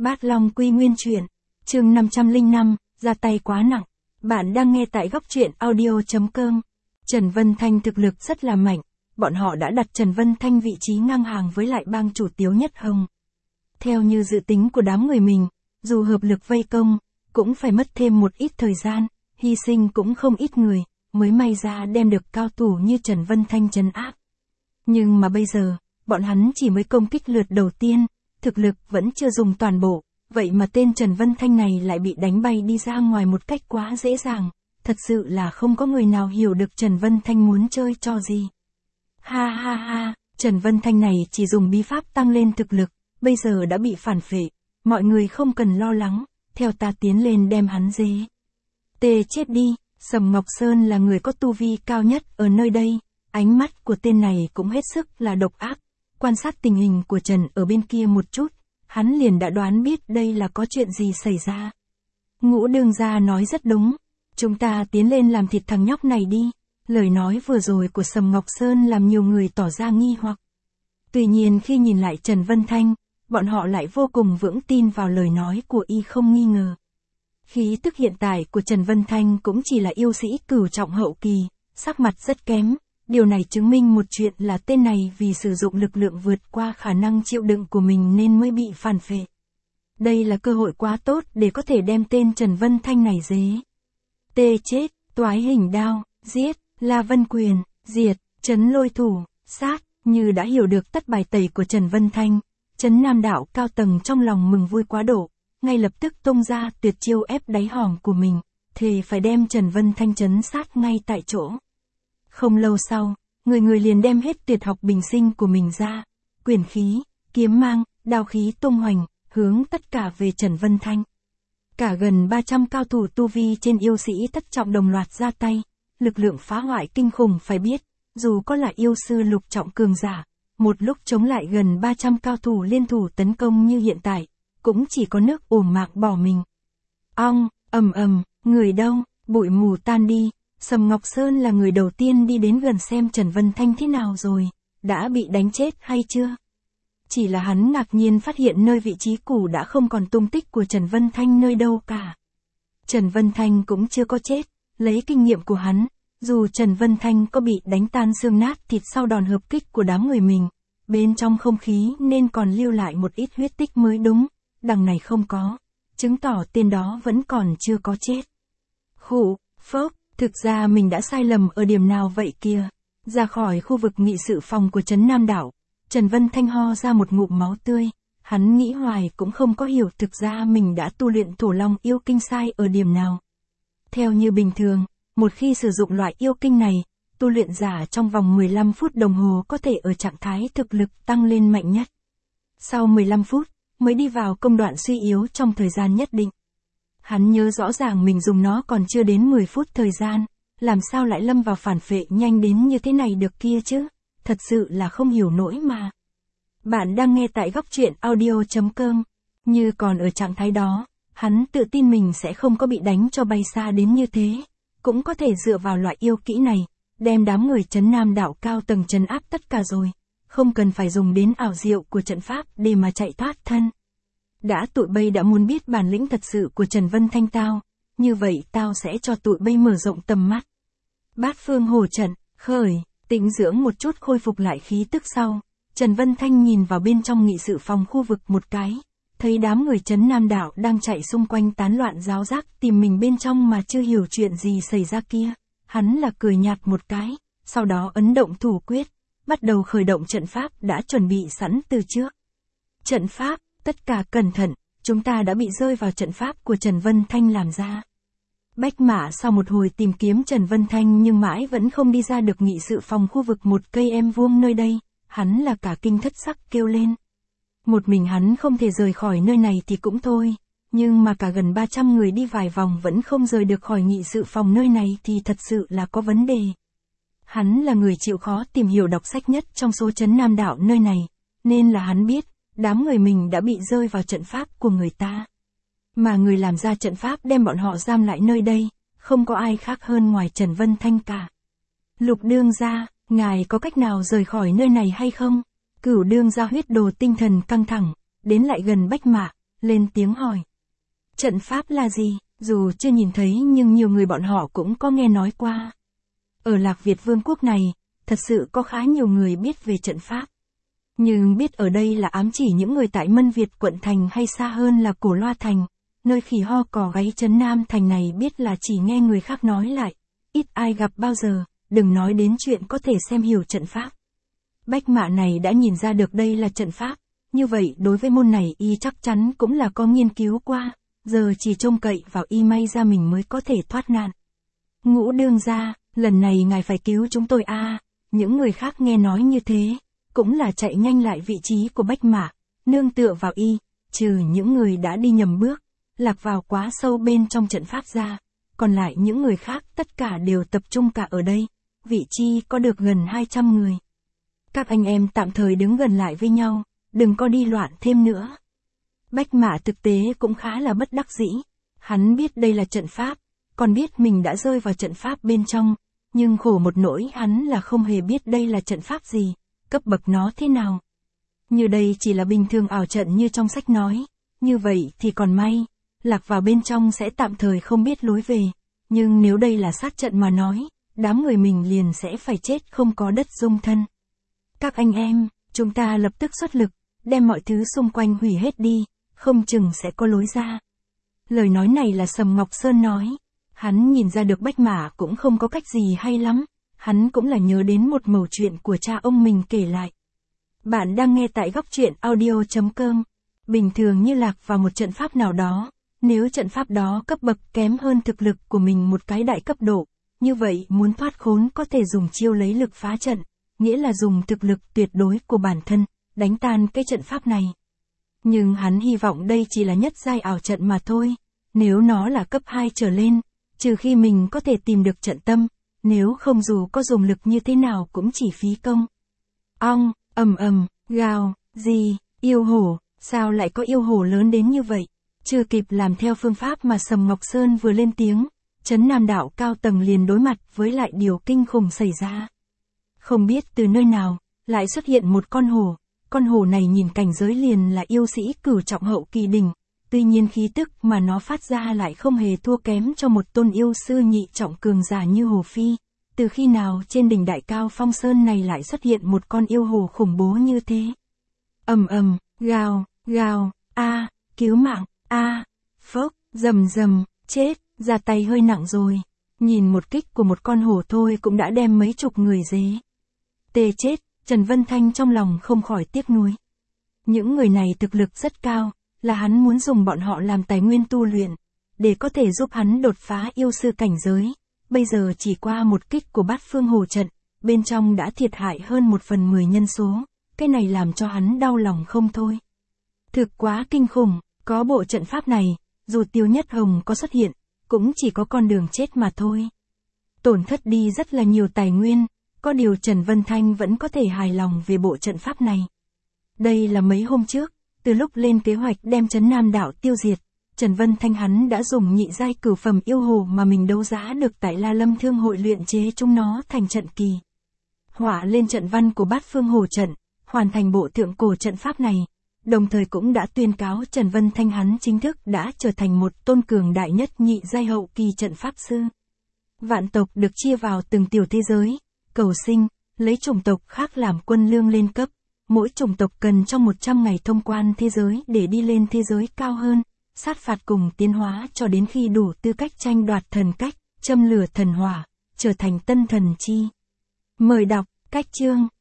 Bát Long Quy Nguyên Truyện, chương 505, ra tay quá nặng. Bạn đang nghe tại góc truyện audio.com. Trần Vân Thanh thực lực rất là mạnh, bọn họ đã đặt Trần Vân Thanh vị trí ngang hàng với lại bang chủ Tiếu Nhất Hồng. Theo như dự tính của đám người mình, dù hợp lực vây công, cũng phải mất thêm một ít thời gian, hy sinh cũng không ít người, mới may ra đem được cao thủ như Trần Vân Thanh trấn áp. Nhưng mà bây giờ, bọn hắn chỉ mới công kích lượt đầu tiên, thực lực vẫn chưa dùng toàn bộ, vậy mà tên Trần Vân Thanh này lại bị đánh bay đi ra ngoài một cách quá dễ dàng, thật sự là không có người nào hiểu được Trần Vân Thanh muốn chơi trò gì. Ha ha ha, Trần Vân Thanh này chỉ dùng bí pháp tăng lên thực lực, bây giờ đã bị phản phệ, mọi người không cần lo lắng, theo ta tiến lên đem hắn dế. Tê chết đi, Sầm Ngọc Sơn là người có tu vi cao nhất ở nơi đây, ánh mắt của tên này cũng hết sức là độc ác. Quan sát tình hình của Trần ở bên kia một chút, hắn liền đã đoán biết đây là có chuyện gì xảy ra. Ngũ Đương gia nói rất đúng, chúng ta tiến lên làm thịt thằng nhóc này đi. Lời nói vừa rồi của Sầm Ngọc Sơn làm nhiều người tỏ ra nghi hoặc. Tuy nhiên khi nhìn lại Trần Vân Thanh, bọn họ lại vô cùng vững tin vào lời nói của y không nghi ngờ. Khí tức hiện tại của Trần Vân Thanh cũng chỉ là yêu sĩ cửu trọng hậu kỳ, sắc mặt rất kém. Điều này chứng minh một chuyện là tên này vì sử dụng lực lượng vượt qua khả năng chịu đựng của mình nên mới bị phản phệ. Đây là cơ hội quá tốt để có thể đem tên Trần Vân Thanh này dế. Tê chết, toái hình đao, giết, La Vân Quyền, diệt, Trấn Lôi Thủ, sát, như đã hiểu được tất bài tẩy của Trần Vân Thanh, Trấn Nam đạo cao tầng trong lòng mừng vui quá độ, ngay lập tức tung ra tuyệt chiêu ép đáy hòm của mình, thề phải đem Trần Vân Thanh trấn sát ngay tại chỗ. Không lâu sau, người liền đem hết tuyệt học bình sinh của mình ra, quyền khí, kiếm mang, đao khí tung hoành, hướng tất cả về Trần Vân Thanh. Cả gần 300 cao thủ tu vi trên yêu sĩ thất trọng đồng loạt ra tay, lực lượng phá hoại kinh khủng phải biết, dù có là yêu sư lục trọng cường giả, một lúc chống lại gần 300 cao thủ liên thủ tấn công như hiện tại, cũng chỉ có nước ồm mạc bỏ mình. Ong, ầm ầm, người đâu, bụi mù tan đi. Sầm Ngọc Sơn là người đầu tiên đi đến gần xem Trần Vân Thanh thế nào rồi, đã bị đánh chết hay chưa? Chỉ là hắn ngạc nhiên phát hiện nơi vị trí cũ đã không còn tung tích của Trần Vân Thanh nơi đâu cả. Trần Vân Thanh cũng chưa có chết, lấy kinh nghiệm của hắn, dù Trần Vân Thanh có bị đánh tan xương nát thịt sau đòn hợp kích của đám người mình, bên trong không khí nên còn lưu lại một ít huyết tích mới đúng, đằng này không có, chứng tỏ tên đó vẫn còn chưa có chết. Khụ, phốc. Thực ra mình đã sai lầm ở điểm nào vậy kia. Ra khỏi khu vực nghị sự phòng của Trấn Nam đảo, Trần Vân Thanh ho ra một ngụm máu tươi. Hắn nghĩ hoài cũng không có hiểu thực ra mình đã tu luyện Thổ Long yêu kinh sai ở điểm nào. Theo như bình thường, một khi sử dụng loại yêu kinh này, tu luyện giả trong vòng 15 phút đồng hồ có thể ở trạng thái thực lực tăng lên mạnh nhất. Sau 15 phút, mới đi vào công đoạn suy yếu trong thời gian nhất định. Hắn nhớ rõ ràng mình dùng nó còn chưa đến 10 phút thời gian, làm sao lại lâm vào phản phệ nhanh đến như thế này được kia chứ, thật sự là không hiểu nổi mà. Bạn đang nghe tại góc truyện audio.com, như còn ở trạng thái đó, hắn tự tin mình sẽ không có bị đánh cho bay xa đến như thế, cũng có thể dựa vào loại yêu kỹ này, đem đám người Trấn Nam đạo cao tầng trấn áp tất cả rồi, không cần phải dùng đến ảo diệu của trận pháp để mà chạy thoát thân. Đã tụi bay đã muốn biết bản lĩnh thật sự của Trần Vân Thanh tao, như vậy tao sẽ cho tụi bay mở rộng tầm mắt. Bát phương hồ trận, khởi, tĩnh dưỡng một chút khôi phục lại khí tức sau, Trần Vân Thanh nhìn vào bên trong nghị sự phòng khu vực một cái, thấy đám người Trấn Nam đảo đang chạy xung quanh tán loạn ráo rác tìm mình bên trong mà chưa hiểu chuyện gì xảy ra kia. Hắn là cười nhạt một cái, sau đó ấn động thủ quyết, bắt đầu khởi động trận pháp đã chuẩn bị sẵn từ trước. Trận pháp, tất cả cẩn thận, chúng ta đã bị rơi vào trận pháp của Trần Vân Thanh làm ra. Bách Mã sau một hồi tìm kiếm Trần Vân Thanh nhưng mãi vẫn không đi ra được nghị sự phòng khu vực một cây em vuông nơi đây, hắn là cả kinh thất sắc kêu lên. Một mình hắn không thể rời khỏi nơi này thì cũng thôi, nhưng mà cả gần 300 người đi vài vòng vẫn không rời được khỏi nghị sự phòng nơi này thì thật sự là có vấn đề. Hắn là người chịu khó tìm hiểu đọc sách nhất trong số Trấn Nam đạo nơi này, nên là hắn biết, đám người mình đã bị rơi vào trận pháp của người ta. Mà người làm ra trận pháp đem bọn họ giam lại nơi đây, không có ai khác hơn ngoài Trần Vân Thanh cả. Lục đương gia, ngài có cách nào rời khỏi nơi này hay không? Cửu đương gia huyết đồ tinh thần căng thẳng, đến lại gần Bách Mã, lên tiếng hỏi. Trận pháp là gì? Dù chưa nhìn thấy nhưng nhiều người bọn họ cũng có nghe nói qua. Ở Lạc Việt Vương quốc này, thật sự có khá nhiều người biết về trận pháp. Nhưng biết ở đây là ám chỉ những người tại Mân Việt quận thành hay xa hơn là Cổ Loa thành, nơi khỉ ho cò gáy trấn Nam thành này biết là chỉ nghe người khác nói lại, ít ai gặp bao giờ, đừng nói đến chuyện có thể xem hiểu trận pháp. Bách Mã này đã nhìn ra được đây là trận pháp, như vậy đối với môn này y chắc chắn cũng là có nghiên cứu qua, giờ chỉ trông cậy vào y may ra mình mới có thể thoát nạn. Ngũ đương gia, lần này ngài phải cứu chúng tôi a. Những người khác nghe nói như thế, cũng là chạy nhanh lại vị trí của Bách Mã, nương tựa vào y, trừ những người đã đi nhầm bước, lạc vào quá sâu bên trong trận pháp ra, còn lại những người khác tất cả đều tập trung cả ở đây, vị chi có được gần 200 người. Các anh em tạm thời đứng gần lại với nhau, đừng có đi loạn thêm nữa. Bách Mã thực tế cũng khá là bất đắc dĩ, hắn biết đây là trận pháp, còn biết mình đã rơi vào trận pháp bên trong, nhưng khổ một nỗi hắn là không hề biết đây là trận pháp gì, cấp bậc nó thế nào. Như đây chỉ là bình thường ảo trận như trong sách nói, như vậy thì còn may, lạc vào bên trong sẽ tạm thời không biết lối về, nhưng nếu đây là sát trận mà nói, đám người mình liền sẽ phải chết không có đất dung thân. Các anh em, chúng ta lập tức xuất lực, đem mọi thứ xung quanh hủy hết đi, không chừng sẽ có lối ra. Lời nói này là Sầm Ngọc Sơn nói. Hắn nhìn ra được Bách Mã cũng không có cách gì hay lắm, hắn cũng là nhớ đến một mẩu chuyện của cha ông mình kể lại. Bạn đang nghe tại góc truyện audio.com. Bình thường như lạc vào một trận pháp nào đó, nếu trận pháp đó cấp bậc kém hơn thực lực của mình một cái đại cấp độ, như vậy muốn thoát khốn có thể dùng chiêu lấy lực phá trận, nghĩa là dùng thực lực tuyệt đối của bản thân, đánh tan cái trận pháp này. Nhưng hắn hy vọng đây chỉ là nhất giai ảo trận mà thôi, nếu nó là cấp 2 trở lên, trừ khi mình có thể tìm được trận tâm, nếu không dù có dùng lực như thế nào cũng chỉ phí công. Ong, gào, gì, yêu hổ, sao lại có yêu hổ lớn đến như vậy? Chưa kịp làm theo phương pháp mà Sầm Ngọc Sơn vừa lên tiếng, Trấn Nam đạo cao tầng liền đối mặt với lại điều kinh khủng xảy ra. Không biết từ nơi nào, lại xuất hiện một con hổ này nhìn cảnh giới liền là yêu sĩ cửu trọng hậu kỳ đỉnh. Tuy nhiên khí tức mà nó phát ra lại không hề thua kém cho một tôn yêu sư nhị trọng cường giả như Hồ Phi. Từ khi nào trên đỉnh Đại Cao Phong Sơn này lại xuất hiện một con yêu hồ khủng bố như thế? Gào, cứu mạng, phốc, rầm, chết, ra tay hơi nặng rồi. Nhìn một kích của một con hổ thôi cũng đã đem mấy chục người dế. Tê chết, Trần Vân Thanh trong lòng không khỏi tiếc nuối. Những người này thực lực rất cao. Là hắn muốn dùng bọn họ làm tài nguyên tu luyện, để có thể giúp hắn đột phá yêu sư cảnh giới. Bây giờ chỉ qua một kích của Bát Phương Hồ trận, bên trong đã thiệt hại hơn 1/10 nhân số, cái này làm cho hắn đau lòng không thôi. Thực quá kinh khủng, có bộ trận pháp này, dù Tiêu Nhất Hồng có xuất hiện, cũng chỉ có con đường chết mà thôi. Tổn thất đi rất là nhiều tài nguyên, có điều Trần Vân Thanh vẫn có thể hài lòng về bộ trận pháp này. Đây là mấy hôm trước. Từ lúc lên kế hoạch đem Trấn Nam đạo tiêu diệt, Trần Vân Thanh hắn đã dùng nhị giai cửu phẩm yêu hồ mà mình đấu giá được tại La Lâm Thương hội luyện chế chúng nó thành trận kỳ. Họa lên trận văn của Bát Phương Hồ trận, hoàn thành bộ thượng cổ trận pháp này, đồng thời cũng đã tuyên cáo Trần Vân Thanh hắn chính thức đã trở thành một tôn cường đại nhất nhị giai hậu kỳ trận pháp sư. Vạn tộc được chia vào từng tiểu thế giới, cầu sinh, lấy chủng tộc khác làm quân lương lên cấp. Mỗi chủng tộc cần trong 100 ngày thông quan thế giới để đi lên thế giới cao hơn, sát phạt cùng tiến hóa cho đến khi đủ tư cách tranh đoạt thần cách, châm lửa thần hỏa, trở thành tân thần chi. Mời đọc, cách chương.